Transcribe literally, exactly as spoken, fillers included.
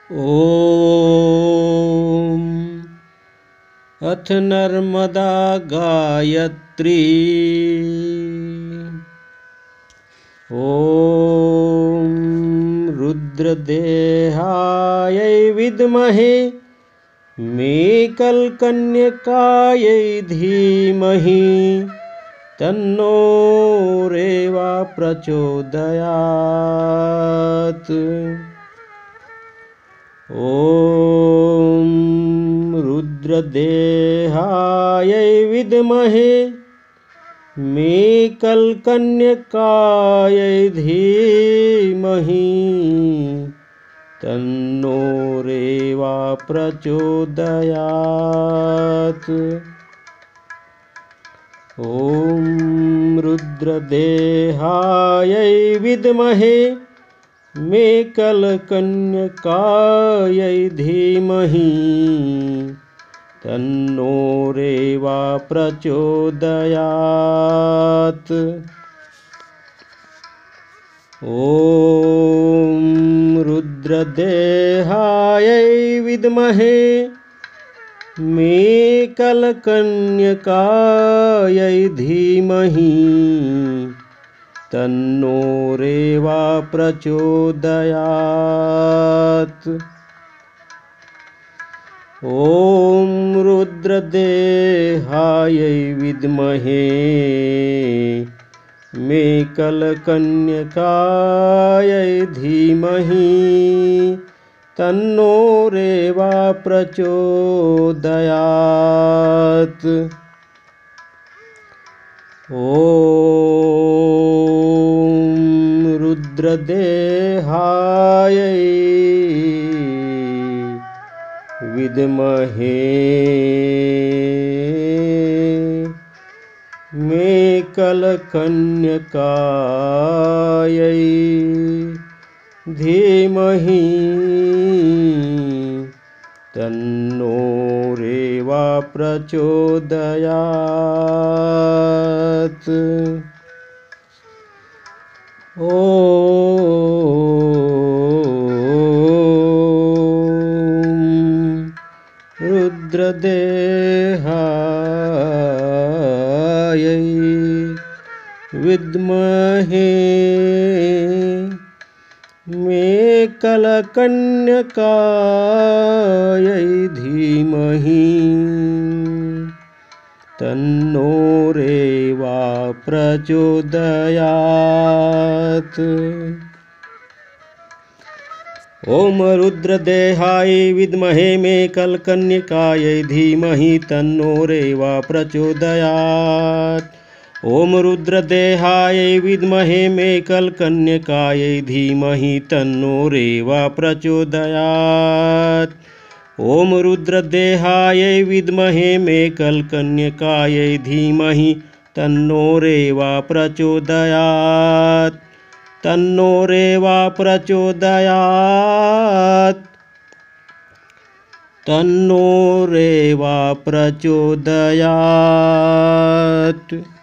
ॐ अथ नर्मदा गायत्री। ॐ रुद्रदेहायै विद्महे मेकलकन्यकायै धीमहि तन्नो रेवा प्रचोदयात्। ॐ रुद्रदेहायै विद्महे मेकलकन्यकायै धीमहि तन्नो रेवा प्रचोदयात्। ॐ रुद्रदेहायै विद्महे मेकलकन्यकायै धीमहि तन्नो रेवा प्रचोदयात्। ॐ रुद्रदेहायै विद्महे मेकलकन्यकायै धीमहि तन्नो रेवा प्रचोदयात्। ॐ रुद्रदेहायै विद्महे मेकलकन्यकायै धीमहि तन्नो रेवा प्रचोदयात्। ॐ रुद्रदेहायै विद्महे मेकलकन्यकायै धीमहि तन्नो रेवा प्रचोदयात्। ॐ रुद्रदेहायै विद्महे मेकलकन्यकायै धीमहि तन्नो रेवा प्रचोदयात्। ॐ रुद्रदेहायै विद्महे मेकलकन्यकायै धीमहि तन्नो रेवा प्रचोदयात्। ॐ रुद्रदेहायै विद्महे मेकलकन्यकायै धीमहि तन्नो रेवा प्रचोदयात्। ॐ रुद्रदेहायै विद्महे मेकलकन्यकायै धीमहि तन्नो रेवा प्रचोदयात्। तन्नो रेवा प्रचोदयात्। तन्नो रेवा प्रचोदयात्।